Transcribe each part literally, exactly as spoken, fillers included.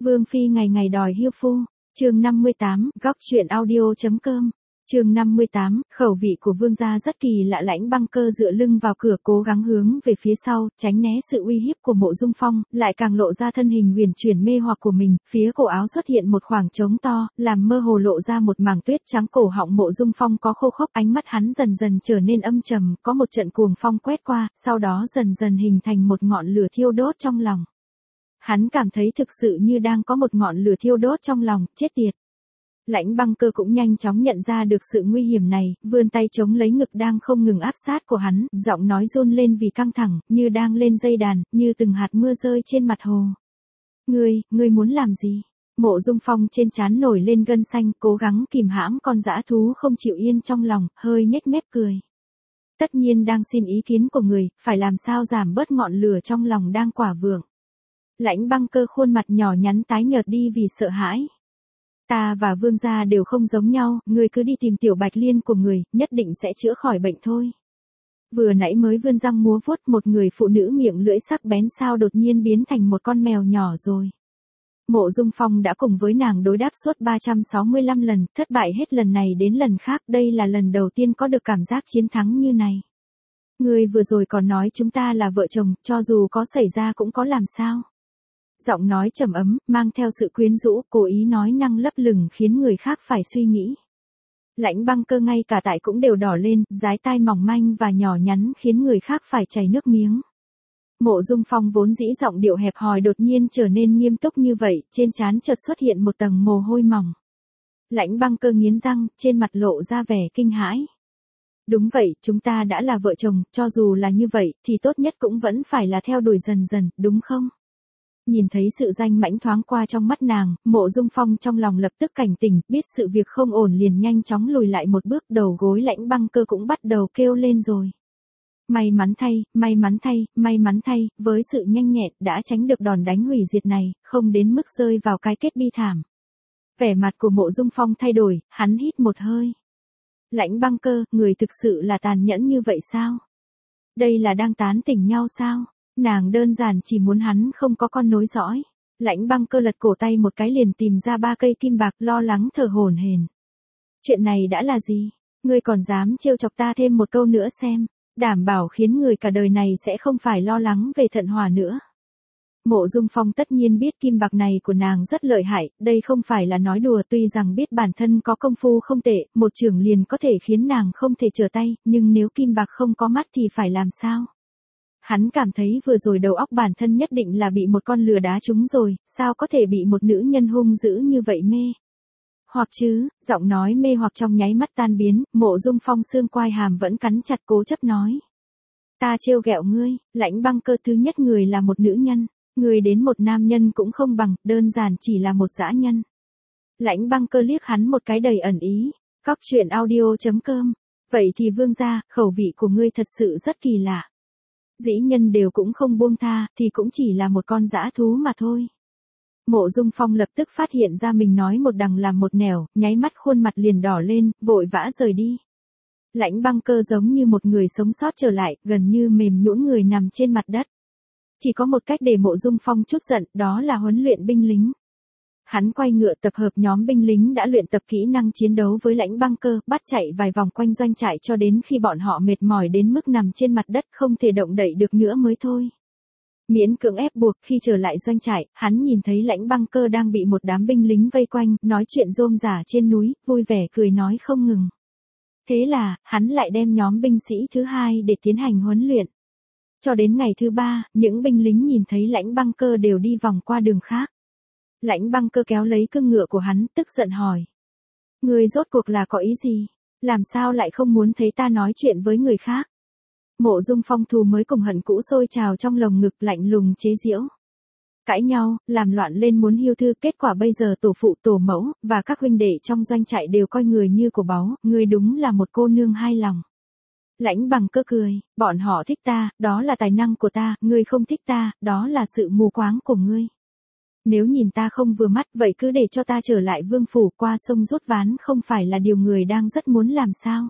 Vương phi ngày ngày đòi hiêu phu. Chương năm mươi tám, góc truyện audio chấm com. Chương năm mươi tám, khẩu vị của vương gia rất kỳ lạ. Lãnh Băng Cơ dựa lưng vào cửa, cố gắng hướng về phía sau, tránh né sự uy hiếp của Mộ Dung Phong, lại càng lộ ra thân hình huyền chuyển mê hoặc của mình. Phía cổ áo xuất hiện một khoảng trống to, làm mơ hồ lộ ra một mảng tuyết trắng. Cổ họng Mộ Dung Phong có khô khốc, ánh mắt hắn dần dần trở nên âm trầm, có một trận cuồng phong quét qua, sau đó dần dần hình thành một ngọn lửa thiêu đốt trong lòng. Hắn cảm thấy thực sự như đang có một ngọn lửa thiêu đốt trong lòng, chết tiệt. Lãnh Băng Cơ cũng nhanh chóng nhận ra được sự nguy hiểm này, vươn tay chống lấy ngực đang không ngừng áp sát của hắn, giọng nói run lên vì căng thẳng, như đang lên dây đàn, như từng hạt mưa rơi trên mặt hồ. Ngươi, ngươi muốn làm gì? Mộ Dung Phong trên trán nổi lên gân xanh, cố gắng kìm hãm con dã thú không chịu yên trong lòng, hơi nhếch mép cười. Tất nhiên đang xin ý kiến của người, phải làm sao giảm bớt ngọn lửa trong lòng đang quả vượng. Lãnh Băng Cơ khuôn mặt nhỏ nhắn tái nhợt đi vì sợ hãi. Ta và vương gia đều không giống nhau, ngươi cứ đi tìm tiểu Bạch Liên của người, nhất định sẽ chữa khỏi bệnh thôi. Vừa nãy mới vươn răng múa vuốt, một người phụ nữ miệng lưỡi sắc bén sao đột nhiên biến thành một con mèo nhỏ rồi. Mộ Dung Phong đã cùng với nàng đối đáp suốt ba trăm sáu mươi lăm lần, thất bại hết lần này đến lần khác, đây là lần đầu tiên có được cảm giác chiến thắng như này. Ngươi vừa rồi còn nói chúng ta là vợ chồng, cho dù có xảy ra cũng có làm sao. Giọng nói trầm ấm, mang theo sự quyến rũ, cố ý nói năng lấp lửng khiến người khác phải suy nghĩ. Lãnh Băng Cơ ngay cả tại cũng đều đỏ lên, dái tai mỏng manh và nhỏ nhắn khiến người khác phải chảy nước miếng. Mộ Dung Phong vốn dĩ giọng điệu hẹp hòi đột nhiên trở nên nghiêm túc như vậy, trên trán chợt xuất hiện một tầng mồ hôi mỏng. Lãnh Băng Cơ nghiến răng, trên mặt lộ ra vẻ kinh hãi. Đúng vậy, chúng ta đã là vợ chồng, cho dù là như vậy, thì tốt nhất cũng vẫn phải là theo đuổi dần dần, đúng không? Nhìn thấy sự danh mãnh thoáng qua trong mắt nàng, Mộ Dung Phong trong lòng lập tức cảnh tỉnh, biết sự việc không ổn liền nhanh chóng lùi lại một bước, đầu gối Lãnh Băng Cơ cũng bắt đầu kêu lên rồi. May mắn thay, may mắn thay, may mắn thay, với sự nhanh nhẹn đã tránh được đòn đánh hủy diệt này, không đến mức rơi vào cái kết bi thảm. Vẻ mặt của Mộ Dung Phong thay đổi, hắn hít một hơi. Lãnh Băng Cơ, người thực sự là tàn nhẫn như vậy sao? Đây là đang tán tỉnh nhau sao? Nàng đơn giản chỉ muốn hắn không có con nối dõi. Lãnh Băng Cơ lật cổ tay một cái liền tìm ra ba cây kim bạc, lo lắng thở hổn hển. Chuyện này đã là gì? Ngươi còn dám trêu chọc ta thêm một câu nữa xem, đảm bảo khiến người cả đời này sẽ không phải lo lắng về thận hỏa nữa. Mộ Dung Phong tất nhiên biết kim bạc này của nàng rất lợi hại, đây không phải là nói đùa, tuy rằng biết bản thân có công phu không tệ, một chưởng liền có thể khiến nàng không thể trở tay, nhưng nếu kim bạc không có mắt thì phải làm sao? Hắn cảm thấy vừa rồi đầu óc bản thân nhất định là bị một con lừa đá trúng rồi, sao có thể bị một nữ nhân hung dữ như vậy mê? Hoặc chứ, giọng nói mê hoặc trong nháy mắt tan biến, Mộ Dung Phong xương quai hàm vẫn cắn chặt cố chấp nói. Ta trêu ghẹo ngươi, Lãnh Băng Cơ, thứ nhất người là một nữ nhân, người đến một nam nhân cũng không bằng, đơn giản chỉ là một dã nhân. Lãnh Băng Cơ liếc hắn một cái đầy ẩn ý, góc truyện audio chấm com. Vậy thì vương gia, khẩu vị của ngươi thật sự rất kỳ lạ. Dĩ nhân đều cũng không buông tha, thì cũng chỉ là một con dã thú mà thôi. Mộ Dung Phong lập tức phát hiện ra mình nói một đằng làm một nẻo, nháy mắt khuôn mặt liền đỏ lên, vội vã rời đi. Lãnh Băng Cơ giống như một người sống sót trở lại, gần như mềm nhũn người nằm trên mặt đất. Chỉ có một cách để Mộ Dung Phong chút giận, đó là huấn luyện binh lính. Hắn quay ngựa tập hợp nhóm binh lính đã luyện tập kỹ năng chiến đấu với Lãnh Băng Cơ, bắt chạy vài vòng quanh doanh trại cho đến khi bọn họ mệt mỏi đến mức nằm trên mặt đất không thể động đậy được nữa mới thôi. Miễn cưỡng ép buộc, khi trở lại doanh trại, hắn nhìn thấy Lãnh Băng Cơ đang bị một đám binh lính vây quanh, nói chuyện rôm rả trên núi, vui vẻ cười nói không ngừng. Thế là, hắn lại đem nhóm binh sĩ thứ hai để tiến hành huấn luyện. Cho đến ngày thứ ba, những binh lính nhìn thấy Lãnh Băng Cơ đều đi vòng qua đường khác. Lãnh Băng Cơ kéo lấy cương ngựa của hắn, tức giận hỏi. Ngươi rốt cuộc là có ý gì? Làm sao lại không muốn thấy ta nói chuyện với người khác? Mộ Dung Phong thù mới cùng hận cũ sôi trào trong lồng ngực, lạnh lùng chế giễu. Cãi nhau, làm loạn lên muốn hiêu thư, kết quả bây giờ tổ phụ tổ mẫu, và các huynh đệ trong doanh trại đều coi người như của báu, ngươi đúng là một cô nương hai lòng. Lãnh Băng Cơ cười, bọn họ thích ta, đó là tài năng của ta, ngươi không thích ta, đó là sự mù quáng của ngươi. Nếu nhìn ta không vừa mắt, vậy cứ để cho ta trở lại vương phủ, qua sông rút ván không phải là điều người đang rất muốn làm sao?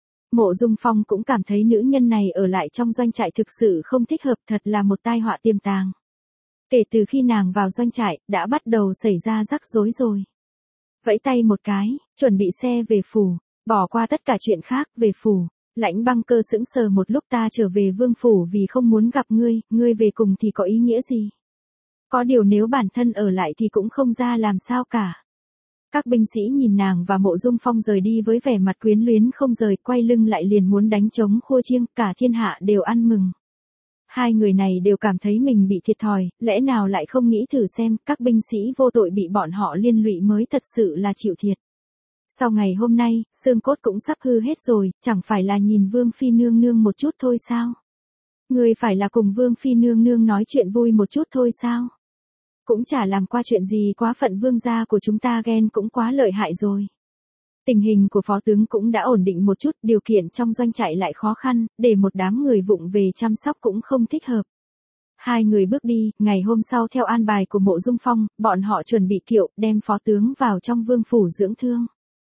Mộ Dung Phong cũng cảm thấy nữ nhân này ở lại trong doanh trại thực sự không thích hợp, thật là một tai họa tiềm tàng. Kể từ khi nàng vào doanh trại, đã bắt đầu xảy ra rắc rối rồi. Vẫy tay một cái, chuẩn bị xe về phủ, bỏ qua tất cả chuyện khác, về phủ. Lãnh Băng Cơ sững sờ một lúc, ta trở về vương phủ vì không muốn gặp ngươi, ngươi về cùng thì có ý nghĩa gì? Có điều nếu bản thân ở lại thì cũng không ra làm sao cả. Các binh sĩ nhìn nàng và Mộ Dung Phong rời đi với vẻ mặt quyến luyến không rời, quay lưng lại liền muốn đánh trống khua chiêng, cả thiên hạ đều ăn mừng. Hai người này đều cảm thấy mình bị thiệt thòi, lẽ nào lại không nghĩ thử xem, các binh sĩ vô tội bị bọn họ liên lụy mới thật sự là chịu thiệt. Sau ngày hôm nay, xương cốt cũng sắp hư hết rồi, chẳng phải là nhìn Vương Phi nương nương một chút thôi sao? Người phải là cùng Vương Phi nương nương nói chuyện vui một chút thôi sao? Cũng chả làm qua chuyện gì quá phận, vương gia của chúng ta ghen cũng quá lợi hại rồi. Tình hình của phó tướng cũng đã ổn định một chút, điều kiện trong doanh trại lại khó khăn, để một đám người vụng về chăm sóc cũng không thích hợp. Hai người bước đi, ngày hôm sau theo an bài của Mộ Dung Phong, bọn họ chuẩn bị kiệu, đem phó tướng vào trong vương phủ dưỡng thương.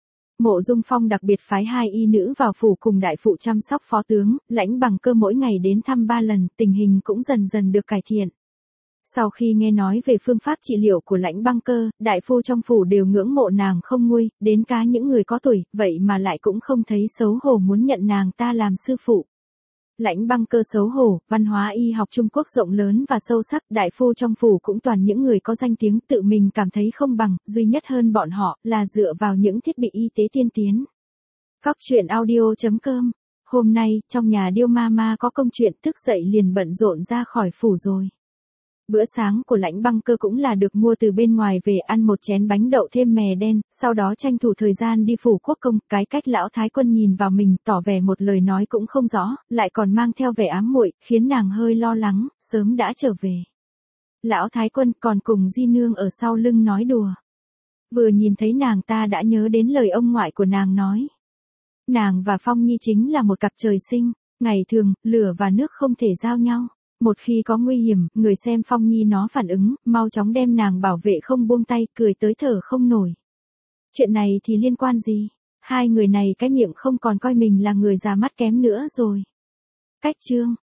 Mộ Dung Phong đặc biệt phái hai y nữ vào phủ cùng đại phụ chăm sóc phó tướng, Lãnh Bằng Cơ mỗi ngày đến thăm ba lần, tình hình cũng dần dần được cải thiện. Sau khi nghe nói về phương pháp trị liệu của Lãnh Băng Cơ, đại phu trong phủ đều ngưỡng mộ nàng không nguôi, đến cả những người có tuổi, vậy mà lại cũng không thấy xấu hổ muốn nhận nàng ta làm sư phụ. Lãnh Băng Cơ xấu hổ, văn hóa y học Trung Quốc rộng lớn và sâu sắc, đại phu trong phủ cũng toàn những người có danh tiếng, tự mình cảm thấy không bằng, duy nhất hơn bọn họ, là dựa vào những thiết bị y tế tiên tiến. Góc truyện audio chấm com. Hôm nay, trong nhà Điêu Mama có công chuyện, thức dậy liền bận rộn ra khỏi phủ rồi. Bữa sáng của Lãnh Băng Cơ cũng là được mua từ bên ngoài về, ăn một chén bánh đậu thêm mè đen, sau đó tranh thủ thời gian đi phủ quốc công. Cái cách lão thái quân nhìn vào mình, tỏ vẻ một lời nói cũng không rõ, lại còn mang theo vẻ ám muội, khiến nàng hơi lo lắng, sớm đã trở về. Lão thái quân còn cùng Di Nương ở sau lưng nói đùa. Vừa nhìn thấy nàng ta đã nhớ đến lời ông ngoại của nàng nói. Nàng và Phong Nhi chính là một cặp trời sinh, ngày thường, lửa và nước không thể giao nhau. Một khi có nguy hiểm, người xem Phong Nhi nó phản ứng, mau chóng đem nàng bảo vệ không buông tay, cười tới thở không nổi. Chuyện này thì liên quan gì? Hai người này cái miệng không còn coi mình là người già mắt kém nữa rồi. Cách chương